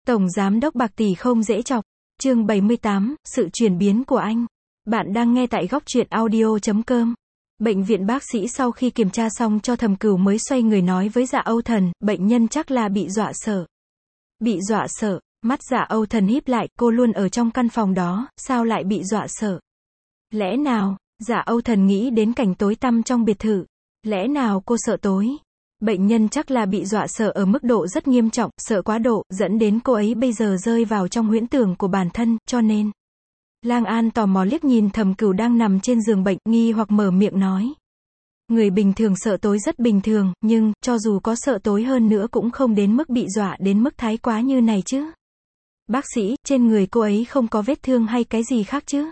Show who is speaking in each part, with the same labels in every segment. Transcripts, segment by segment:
Speaker 1: Tổng Giám đốc Bạc Tỷ không dễ chọc. Chương 78, sự chuyển biến của anh. Bạn đang nghe tại góc truyện audio.com. Bệnh viện bác sĩ sau khi kiểm tra xong cho Thẩm Cửu mới xoay người nói với Dạ Âu Thần, bệnh nhân chắc là bị dọa sợ. Bị dọa sợ, mắt Dạ Âu Thần híp lại, cô luôn ở trong căn phòng đó, sao lại bị dọa sợ? Lẽ nào, Dạ Âu Thần nghĩ đến cảnh tối tăm trong biệt thự. Lẽ nào cô sợ tối? Bệnh nhân chắc là bị dọa sợ ở mức độ rất nghiêm trọng, sợ quá độ, dẫn đến cô ấy bây giờ rơi vào trong huyễn tưởng của bản thân, cho nên. Lang An tò mò liếc nhìn Thẩm Cửu đang nằm trên giường bệnh, nghi hoặc mở miệng nói. Người bình thường sợ tối rất bình thường, nhưng, cho dù có sợ tối hơn nữa cũng không đến mức bị dọa đến mức thái quá như này chứ. Bác sĩ, trên người cô ấy không có vết thương hay cái gì khác chứ?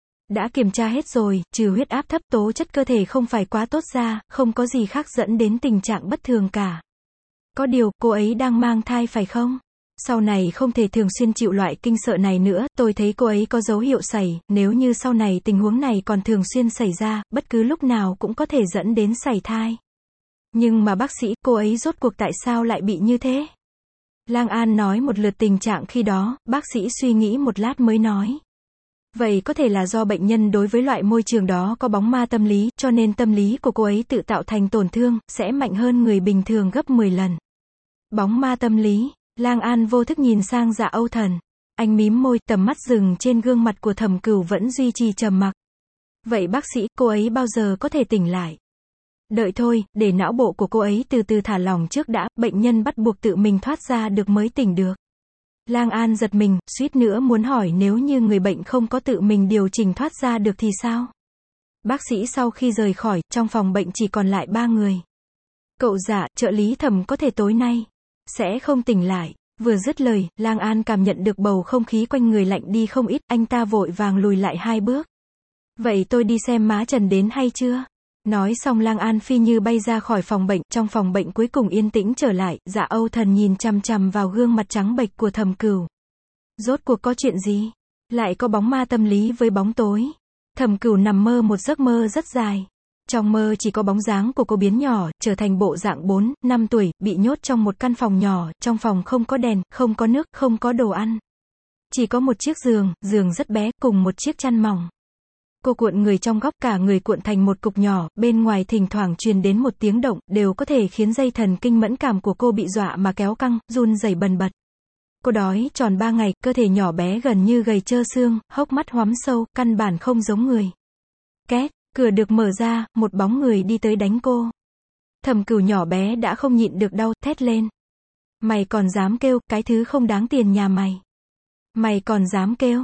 Speaker 1: Đã kiểm tra hết rồi, trừ huyết áp thấp, tố chất cơ thể không phải quá tốt ra, không có gì khác dẫn đến tình trạng bất thường cả. Có điều, cô ấy đang mang thai phải không? Sau này không thể thường xuyên chịu loại kinh sợ này nữa, tôi thấy cô ấy có dấu hiệu sảy, nếu như sau này tình huống này còn thường xuyên xảy ra, bất cứ lúc nào cũng có thể dẫn đến sảy thai. Nhưng mà bác sĩ, cô ấy rốt cuộc tại sao lại bị như thế? Lang An nói một lượt tình trạng khi đó, bác sĩ suy nghĩ một lát mới nói. Vậy có thể là do bệnh nhân đối với loại môi trường đó có bóng ma tâm lý, cho nên tâm lý của cô ấy tự tạo thành tổn thương, sẽ mạnh hơn người bình thường gấp 10 lần. Bóng ma tâm lý, Lang An vô thức nhìn sang Dạ Âu Thần. Anh mím môi, tầm mắt dừng trên gương mặt của Thẩm Cửu vẫn duy trì trầm mặc. Vậy bác sĩ, cô ấy bao giờ có thể tỉnh lại? Đợi thôi, để não bộ của cô ấy từ từ thả lỏng trước đã, bệnh nhân bắt buộc tự mình thoát ra được mới tỉnh được. Lang An giật mình, suýt nữa muốn hỏi nếu như người bệnh không có tự mình điều chỉnh thoát ra được thì sao? Bác sĩ sau khi rời khỏi, trong phòng bệnh chỉ còn lại 3 người. Cậu Dạ, trợ lý Thẩm có thể tối nay sẽ không tỉnh lại. Vừa dứt lời, Lang An cảm nhận được bầu không khí quanh người lạnh đi không ít, anh ta vội vàng lùi lại 2 bước. Vậy tôi đi xem má Trần đến hay chưa? Nói xong Lang An phi như bay ra khỏi phòng bệnh, trong phòng bệnh cuối cùng yên tĩnh trở lại, Dạ Âu Thần nhìn chằm chằm vào gương mặt trắng bệch của Thẩm Cửu. Rốt cuộc có chuyện gì? Lại có bóng ma tâm lý với bóng tối. Thẩm Cửu nằm mơ một giấc mơ rất dài. Trong mơ chỉ có bóng dáng của cô biến nhỏ, trở thành bộ dạng 4, 5 tuổi, bị nhốt trong một căn phòng nhỏ, trong phòng không có đèn, không có nước, không có đồ ăn. Chỉ có một chiếc giường, giường rất bé, cùng một chiếc chăn mỏng. Cô cuộn người trong góc, cả người cuộn thành một cục nhỏ, bên ngoài thỉnh thoảng truyền đến một tiếng động, đều có thể khiến dây thần kinh mẫn cảm của cô bị dọa mà kéo căng, run rẩy bần bật. Cô đói tròn 3 ngày, cơ thể nhỏ bé gần như gầy trơ xương, hốc mắt hoắm sâu, căn bản không giống người. Két, cửa được mở ra, một bóng người đi tới đánh cô. Thẩm Cửu nhỏ bé đã không nhịn được đau, thét lên. Mày còn dám kêu, cái thứ không đáng tiền nhà mày. Mày còn dám kêu.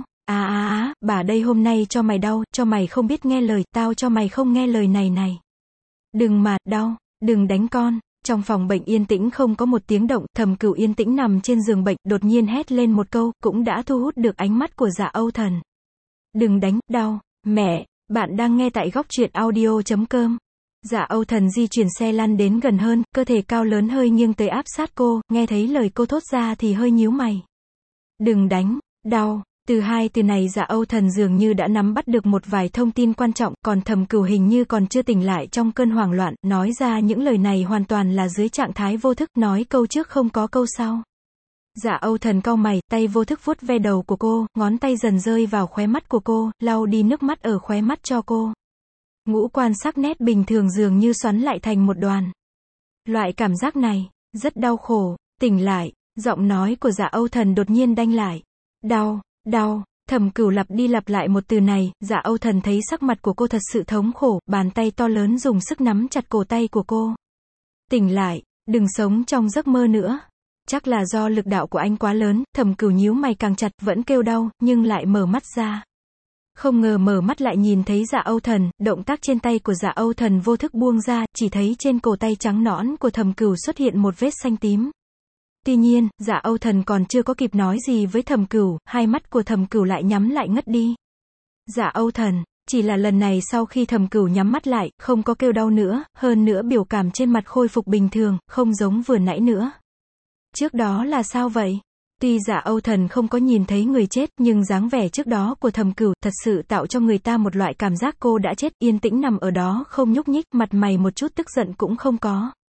Speaker 1: Bà đây hôm nay cho mày đau, cho mày không biết nghe lời, tao cho mày không nghe lời này. Đừng mà, đau, đừng đánh con. Trong phòng bệnh yên tĩnh không có một tiếng động, Thẩm Cửu yên tĩnh nằm trên giường bệnh, đột nhiên hét lên một câu, cũng đã thu hút được ánh mắt của Dạ Âu Thần. Đừng đánh, đau, mẹ, bạn đang nghe tại góc truyện audio.com. Dạ Âu Thần di chuyển xe lăn đến gần hơn, cơ thể cao lớn hơi nghiêng tới áp sát cô, nghe thấy lời cô thốt ra thì hơi nhíu mày. Đừng đánh, đau. Từ 2 từ này Dạ Âu Thần dường như đã nắm bắt được một vài thông tin quan trọng, còn Thẩm Cửu hình như còn chưa tỉnh lại trong cơn hoảng loạn, nói ra những lời này hoàn toàn là dưới trạng thái vô thức, nói câu trước không có câu sau. Dạ Âu Thần cau mày, tay vô thức vuốt ve đầu của cô, ngón tay dần rơi vào khóe mắt của cô, lau đi nước mắt ở khóe mắt cho cô. Ngũ quan sắc nét bình thường dường như xoắn lại thành một đoàn. Loại cảm giác này, rất đau khổ, tỉnh lại, giọng nói của Dạ Âu Thần đột nhiên đanh lại. Đau. Đau, Thẩm Cửu lặp đi lặp lại một từ này, Dạ Âu Thần thấy sắc mặt của cô thật sự thống khổ, bàn tay to lớn dùng sức nắm chặt cổ tay của cô. Tỉnh lại, đừng sống trong giấc mơ nữa. Chắc là do lực đạo của anh quá lớn, Thẩm Cửu nhíu mày càng chặt, vẫn kêu đau, nhưng lại mở mắt ra. Không ngờ mở mắt lại nhìn thấy Dạ Âu Thần, động tác trên tay của Dạ Âu Thần vô thức buông ra, chỉ thấy trên cổ tay trắng nõn của Thẩm Cửu xuất hiện một vết xanh tím. Tuy nhiên, Dạ Âu Thần còn chưa có kịp nói gì với Thẩm Cửu, hai mắt của Thẩm Cửu lại nhắm lại ngất đi. Dạ Âu Thần, chỉ là lần này sau khi Thẩm Cửu nhắm mắt lại, không có kêu đau nữa, hơn nữa biểu cảm trên mặt khôi phục bình thường, không giống vừa nãy nữa. Trước đó là sao vậy? Tuy Dạ Âu Thần không có nhìn thấy người chết, nhưng dáng vẻ trước đó của Thẩm Cửu thật sự tạo cho người ta một loại cảm giác cô đã chết, yên tĩnh nằm ở đó không nhúc nhích, mặt mày một chút tức giận cũng không có.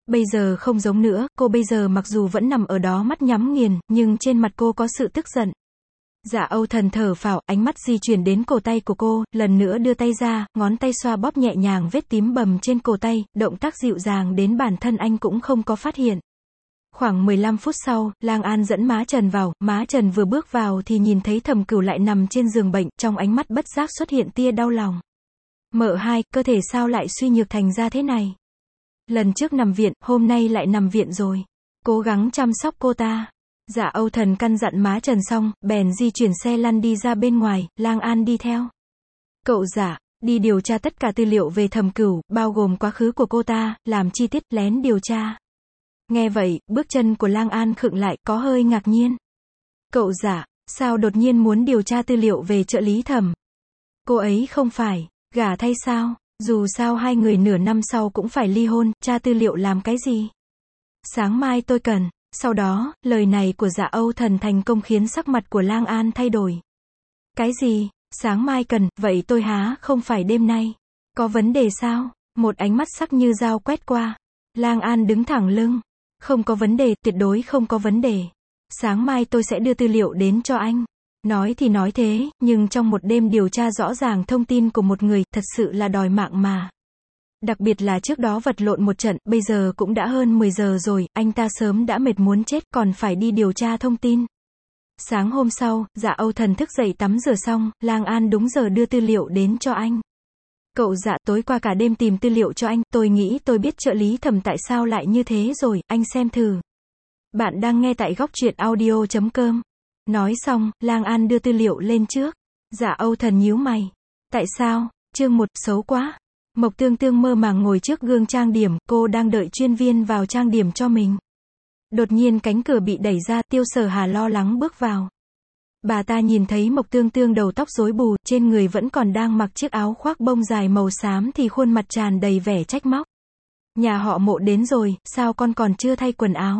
Speaker 1: Bây giờ không giống nữa, cô bây giờ mặc dù vẫn nằm ở đó mắt nhắm nghiền, nhưng trên mặt cô có sự tức giận. Dạ Âu Thần thở phào, ánh mắt di chuyển đến cổ tay của cô, lần nữa đưa tay ra, ngón tay xoa bóp nhẹ nhàng vết tím bầm trên cổ tay, động tác dịu dàng đến bản thân anh cũng không có phát hiện. Khoảng 15 phút sau, Lang An dẫn Má Trần vào, Má Trần vừa bước vào thì nhìn thấy Thẩm Cửu lại nằm trên giường bệnh, trong ánh mắt bất giác xuất hiện tia đau lòng. Mợ hai, cơ thể sao lại suy nhược thành ra thế này? Lần trước nằm viện, hôm nay lại nằm viện rồi. Cố gắng chăm sóc cô ta. Dạ Âu Thần căn dặn Má Trần xong, bèn di chuyển xe lăn đi ra bên ngoài, Lang An đi theo. Cậu dạ, đi điều tra tất cả tư liệu về Thẩm Cửu, bao gồm quá khứ của cô ta, làm chi tiết, lén điều tra. Nghe vậy, bước chân của Lang An khựng lại, có hơi ngạc nhiên. Cậu dạ, sao đột nhiên muốn điều tra tư liệu về trợ lý Thẩm? Cô ấy không phải gả thay sao? Dù sao hai người nửa năm sau cũng phải ly hôn, tra tư liệu làm cái gì? Sáng mai tôi cần. Sau đó, lời này của Dạ Âu Thần thành công khiến sắc mặt của Lang An thay đổi. Cái gì? Sáng mai cần, vậy tôi há không phải đêm nay? Có vấn đề sao? Một ánh mắt sắc như dao quét qua. Lang An đứng thẳng lưng. Không có vấn đề, tuyệt đối không có vấn đề. Sáng mai tôi sẽ đưa tư liệu đến cho anh. Nói thì nói thế, nhưng trong một đêm điều tra rõ ràng thông tin của một người, thật sự là đòi mạng mà. Đặc biệt là trước đó vật lộn một trận, bây giờ cũng đã hơn 10 giờ rồi, anh ta sớm đã mệt muốn chết, còn phải đi điều tra thông tin. Sáng hôm sau, Dạ Âu Thần thức dậy tắm rửa xong, Lang An đúng giờ đưa tư liệu đến cho anh. Cậu Dạ, tối qua cả đêm tìm tư liệu cho anh, tôi nghĩ tôi biết trợ lý Thẩm tại sao lại như thế rồi, anh xem thử. Bạn đang nghe tại góc truyện audio.com. Nói xong, Lang An đưa tư liệu lên trước. Dạ Âu Thần nhíu mày. Tại sao? Chương 1, xấu quá. Mộc Tương Tương mơ màng ngồi trước gương trang điểm, cô đang đợi chuyên viên vào trang điểm cho mình. Đột nhiên cánh cửa bị đẩy ra, Tiêu Sở Hà lo lắng bước vào. Bà ta nhìn thấy Mộc Tương Tương đầu tóc rối bù, trên người vẫn còn đang mặc chiếc áo khoác bông dài màu xám thì khuôn mặt tràn đầy vẻ trách móc. Nhà họ Mộ đến rồi, sao con còn chưa thay quần áo?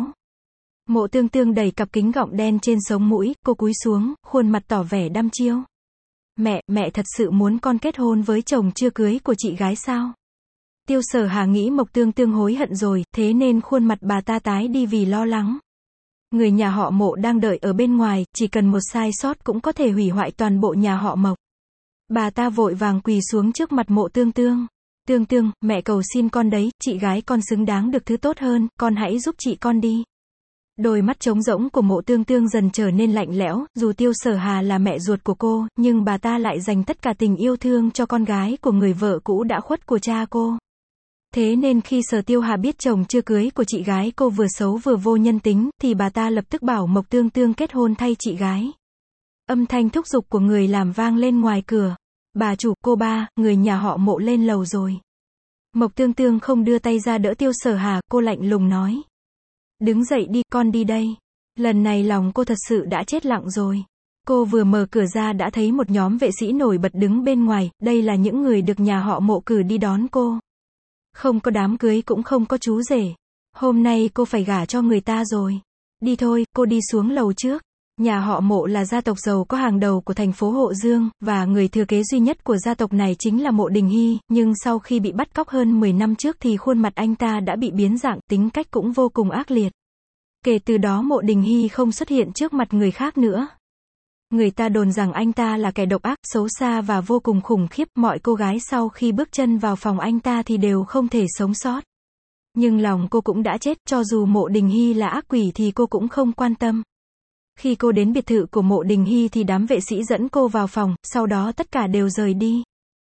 Speaker 1: Mộ Tương Tương đẩy cặp kính gọng đen trên sống mũi, cô cúi xuống, khuôn mặt tỏ vẻ đăm chiêu. Mẹ thật sự muốn con kết hôn với chồng chưa cưới của chị gái sao? Tiêu Sở Hà nghĩ Mộc Tương Tương hối hận rồi, thế nên khuôn mặt bà ta tái đi vì lo lắng. Người nhà họ Mộ đang đợi ở bên ngoài, chỉ cần một sai sót cũng có thể hủy hoại toàn bộ nhà họ Mộc. Bà ta vội vàng quỳ xuống trước mặt Mộ Tương Tương. Tương Tương, mẹ cầu xin con đấy, chị gái con xứng đáng được thứ tốt hơn, con hãy giúp chị con đi. Đôi mắt trống rỗng của Mộ Tương Tương dần trở nên lạnh lẽo, dù Tiêu Sở Hà là mẹ ruột của cô, nhưng bà ta lại dành tất cả tình yêu thương cho con gái của người vợ cũ đã khuất của cha cô. Thế nên khi Sở Tiêu Hà biết chồng chưa cưới của chị gái cô vừa xấu vừa vô nhân tính, thì bà ta lập tức bảo Mộc Tương Tương kết hôn thay chị gái. Âm thanh thúc giục của người làm vang lên ngoài cửa. Bà chủ, cô ba, người nhà họ Mộ lên lầu rồi. Mộc Tương Tương không đưa tay ra đỡ Tiêu Sở Hà, cô lạnh lùng nói. Đứng dậy đi, con đi đây. Lần này lòng cô thật sự đã chết lặng rồi. Cô vừa mở cửa ra đã thấy một nhóm vệ sĩ nổi bật đứng bên ngoài, đây là những người được nhà họ Mộ cử đi đón cô. Không có đám cưới cũng không có chú rể. Hôm nay cô phải gả cho người ta rồi. Đi thôi, cô đi xuống lầu trước. Nhà họ Mộ là gia tộc giàu có hàng đầu của thành phố Hộ Dương, và người thừa kế duy nhất của gia tộc này chính là Mộ Đình Hy, nhưng sau khi bị bắt cóc hơn 10 năm trước thì khuôn mặt anh ta đã bị biến dạng, tính cách cũng vô cùng ác liệt. Kể từ đó Mộ Đình Hy không xuất hiện trước mặt người khác nữa. Người ta đồn rằng anh ta là kẻ độc ác, xấu xa và vô cùng khủng khiếp, mọi cô gái sau khi bước chân vào phòng anh ta thì đều không thể sống sót. Nhưng lòng cô cũng đã chết, cho dù Mộ Đình Hy là ác quỷ thì cô cũng không quan tâm. Khi cô đến biệt thự của Mộ Đình Hy thì đám vệ sĩ dẫn cô vào phòng, sau đó tất cả đều rời đi.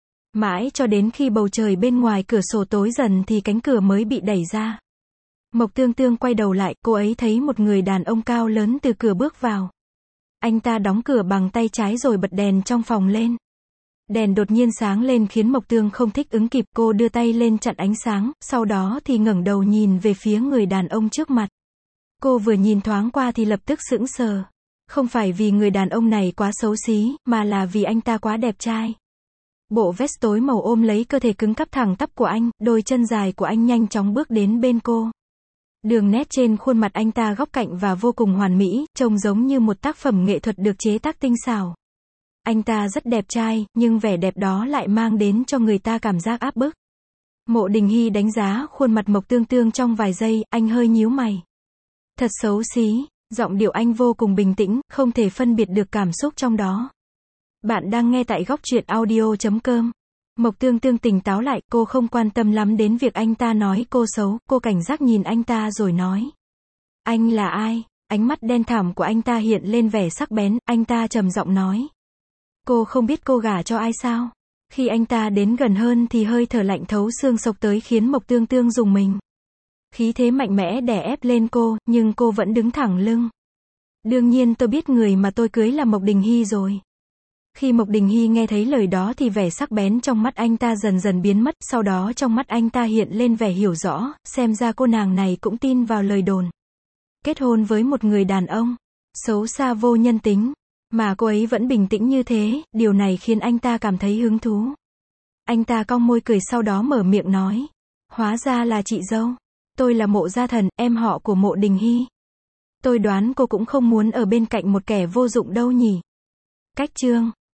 Speaker 1: Mãi cho đến khi bầu trời bên ngoài cửa sổ tối dần thì cánh cửa mới bị đẩy ra. Mộc Tương Tương quay đầu lại, cô ấy thấy một người đàn ông cao lớn từ cửa bước vào. Anh ta đóng cửa bằng tay trái rồi bật đèn trong phòng lên. Đèn đột nhiên sáng lên khiến Mộc Tương không thích ứng kịp, cô đưa tay lên chặn ánh sáng, sau đó thì ngẩng đầu nhìn về phía người đàn ông trước mặt. Cô vừa nhìn thoáng qua thì lập tức sững sờ. Không phải vì người đàn ông này quá xấu xí, mà là vì anh ta quá đẹp trai. Bộ vest tối màu ôm lấy cơ thể cứng cáp thẳng tắp của anh, đôi chân dài của anh nhanh chóng bước đến bên cô. Đường nét trên khuôn mặt anh ta góc cạnh và vô cùng hoàn mỹ, trông giống như một tác phẩm nghệ thuật được chế tác tinh xảo. Anh ta rất đẹp trai, nhưng vẻ đẹp đó lại mang đến cho người ta cảm giác áp bức. Mộ Đình Hy đánh giá khuôn mặt Mộc Tương Tương trong vài giây, anh hơi nhíu mày. Thật xấu xí, giọng điệu anh vô cùng bình tĩnh, không thể phân biệt được cảm xúc trong đó. Bạn đang nghe tại góc truyện audio.com. Mộc Tương Tương tỉnh táo lại, cô không quan tâm lắm đến việc anh ta nói cô xấu, cô cảnh giác nhìn anh ta rồi nói. Anh là ai? Ánh mắt đen thẳm của anh ta hiện lên vẻ sắc bén, anh ta trầm giọng nói. Cô không biết cô gả cho ai sao? Khi anh ta đến gần hơn thì hơi thở lạnh thấu xương xộc tới khiến Mộc Tương Tương rùng mình. Khí thế mạnh mẽ đè ép lên cô, nhưng cô vẫn đứng thẳng lưng. Đương nhiên tôi biết người mà tôi cưới là Mộc Đình Hy rồi. Khi Mộc Đình Hy nghe thấy lời đó thì vẻ sắc bén trong mắt anh ta dần dần biến mất, sau đó trong mắt anh ta hiện lên vẻ hiểu rõ, xem ra cô nàng này cũng tin vào lời đồn. Kết hôn với một người đàn ông xấu xa vô nhân tính, mà cô ấy vẫn bình tĩnh như thế, điều này khiến anh ta cảm thấy hứng thú. Anh ta cong môi cười sau đó mở miệng nói. Hóa ra là chị dâu. Tôi là Mộ Gia Thần, em họ của Mộ Đình Hy. Tôi đoán cô cũng không muốn ở bên cạnh một kẻ vô dụng đâu nhỉ. Cách chương